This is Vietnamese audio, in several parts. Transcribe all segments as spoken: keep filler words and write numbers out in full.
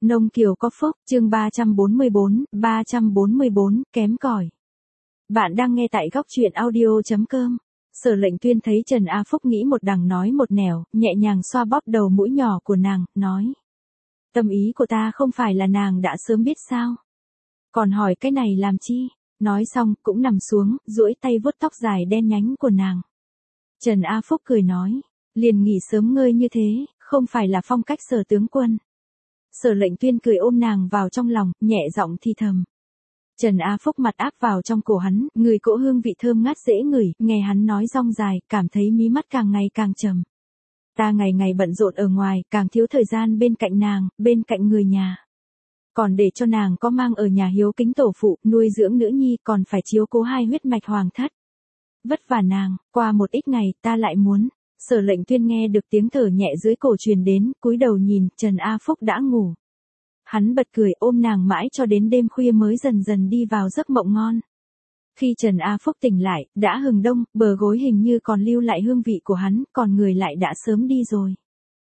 Nông Kiều có phúc, chương ba trăm bốn mươi bốn, ba trăm bốn mươi bốn, kém cỏi. Bạn đang nghe tại góc truyện audio chấm com. Sở Lệnh Tuyên thấy Trần A Phúc nghĩ một đằng nói một nẻo, nhẹ nhàng xoa bóp đầu mũi nhỏ của nàng, nói. Tâm ý của ta không phải là nàng đã sớm biết sao? Còn hỏi cái này làm chi? Nói xong, cũng nằm xuống, duỗi tay vuốt tóc dài đen nhánh của nàng. Trần A Phúc cười nói, liền nghỉ sớm ngơi như thế, không phải là phong cách Sở tướng quân. Sở Lệnh Tuyên cười ôm nàng vào trong lòng, nhẹ giọng thì thầm. Trần A Phúc mặt áp vào trong cổ hắn, người cỗ hương vị thơm ngát dễ ngửi, nghe hắn nói rong dài, cảm thấy mí mắt càng ngày càng trầm. Ta ngày ngày bận rộn ở ngoài, càng thiếu thời gian bên cạnh nàng, bên cạnh người nhà. Còn để cho nàng có mang ở nhà hiếu kính tổ phụ, nuôi dưỡng nữ nhi, còn phải chiếu cố hai huyết mạch hoàng thất. Vất vả nàng, qua một ít ngày, ta lại muốn. Sở Lệnh Tuyên nghe được tiếng thở nhẹ dưới cổ truyền đến, cúi đầu nhìn, Trần A Phúc đã ngủ. Hắn bật cười ôm nàng mãi cho đến đêm khuya mới dần dần đi vào giấc mộng ngon. Khi Trần A Phúc tỉnh lại, đã hừng đông, bờ gối hình như còn lưu lại hương vị của hắn, còn người lại đã sớm đi rồi.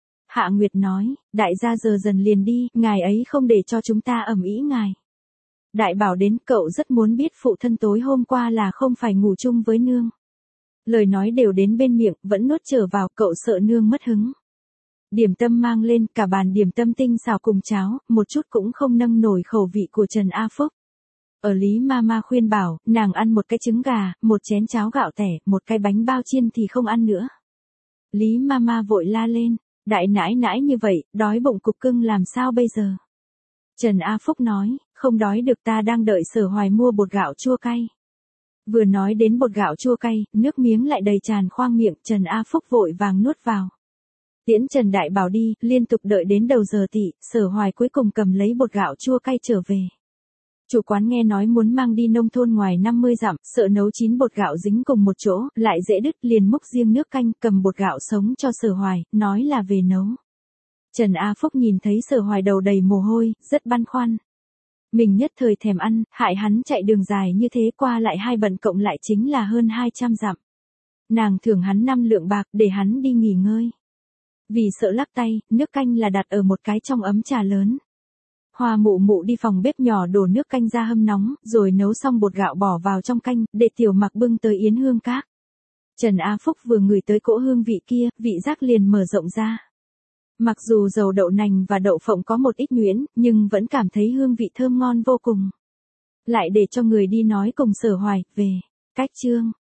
Hạ Nguyệt nói, đại gia giờ dần liền đi, ngài ấy không để cho chúng ta ầm ĩ ngài. Đại bảo đến, cậu rất muốn biết phụ thân tối hôm qua là không phải ngủ chung với nương. Lời nói đều đến bên miệng, vẫn nuốt trở vào, cậu sợ nương mất hứng. Điểm tâm mang lên, cả bàn điểm tâm tinh xào cùng cháo, một chút cũng không nâng nổi khẩu vị của Trần A Phúc. Ở Lý Mama khuyên bảo, nàng ăn một cái trứng gà, một chén cháo gạo tẻ, một cái bánh bao chiên thì không ăn nữa. Lý Mama vội la lên, đại nãi nãi như vậy, đói bụng cục cưng làm sao bây giờ? Trần A Phúc nói, không đói được, ta đang đợi Sở Hoài mua bột gạo chua cay. Vừa nói đến bột gạo chua cay, nước miếng lại đầy tràn khoang miệng, Trần A Phúc vội vàng nuốt vào. Tiễn Trần Đại Bảo đi, liên tục đợi đến đầu giờ tị, Sở Hoài cuối cùng cầm lấy bột gạo chua cay trở về. Chủ quán nghe nói muốn mang đi nông thôn ngoài năm mươi dặm, sợ nấu chín bột gạo dính cùng một chỗ, lại dễ đứt, liền múc riêng nước canh, cầm bột gạo sống cho Sở Hoài, nói là về nấu. Trần A Phúc nhìn thấy Sở Hoài đầu đầy mồ hôi, rất băn khoăn. Mình nhất thời thèm ăn, hại hắn chạy đường dài như thế, qua lại hai bận cộng lại chính là hơn hai trăm dặm. Nàng thưởng hắn năm lượng bạc để hắn đi nghỉ ngơi. Vì sợ lắc tay, nước canh là đặt ở một cái trong ấm trà lớn. Hoa mụ mụ đi phòng bếp nhỏ đổ nước canh ra hâm nóng, rồi nấu xong bột gạo bỏ vào trong canh, để Tiểu Mặc bưng tới yến hương các. Trần A Phúc vừa ngửi tới cỗ hương vị kia, vị giác liền mở rộng ra. Mặc dù dầu đậu nành và đậu phộng có một ít nhuyễn, nhưng vẫn cảm thấy hương vị thơm ngon vô cùng. Lại để cho người đi nói cùng Sở Hoài, về. Cách chương.